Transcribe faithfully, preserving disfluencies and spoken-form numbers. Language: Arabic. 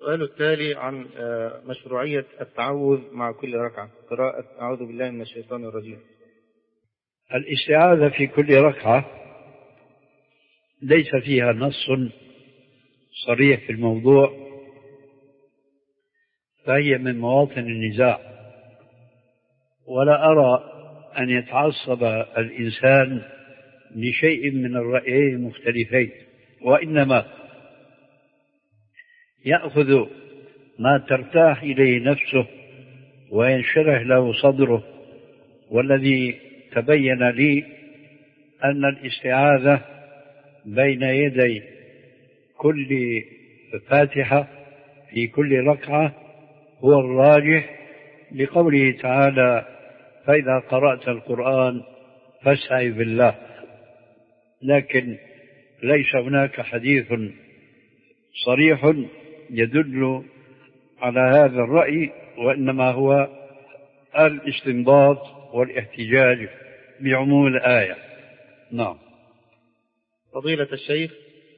السؤال التالي عن مشروعية التعوذ مع كل ركعة، قراءة أعوذ بالله من الشيطان الرجيم. الاستعاذة في كل ركعة ليس فيها نص صريح في الموضوع، فهي من مواطن النزاع، ولا أرى أن يتعصب الإنسان لشيء من الرأيين المختلفين، وإنما يأخذ ما ترتاح إليه نفسه وينشرح له صدره. والذي تبين لي أن الاستعاذة بين يدي كل فاتحة في كل ركعة هو الراجح، لقوله تعالى: فإذا قرأت القرآن فاستعذ بالله. لكن ليس هناك حديث صريح يدل على هذا الرأي، وإنما هو الاستنباط والاحتجاج بعموم الآية. نعم. فضيلة الشيخ،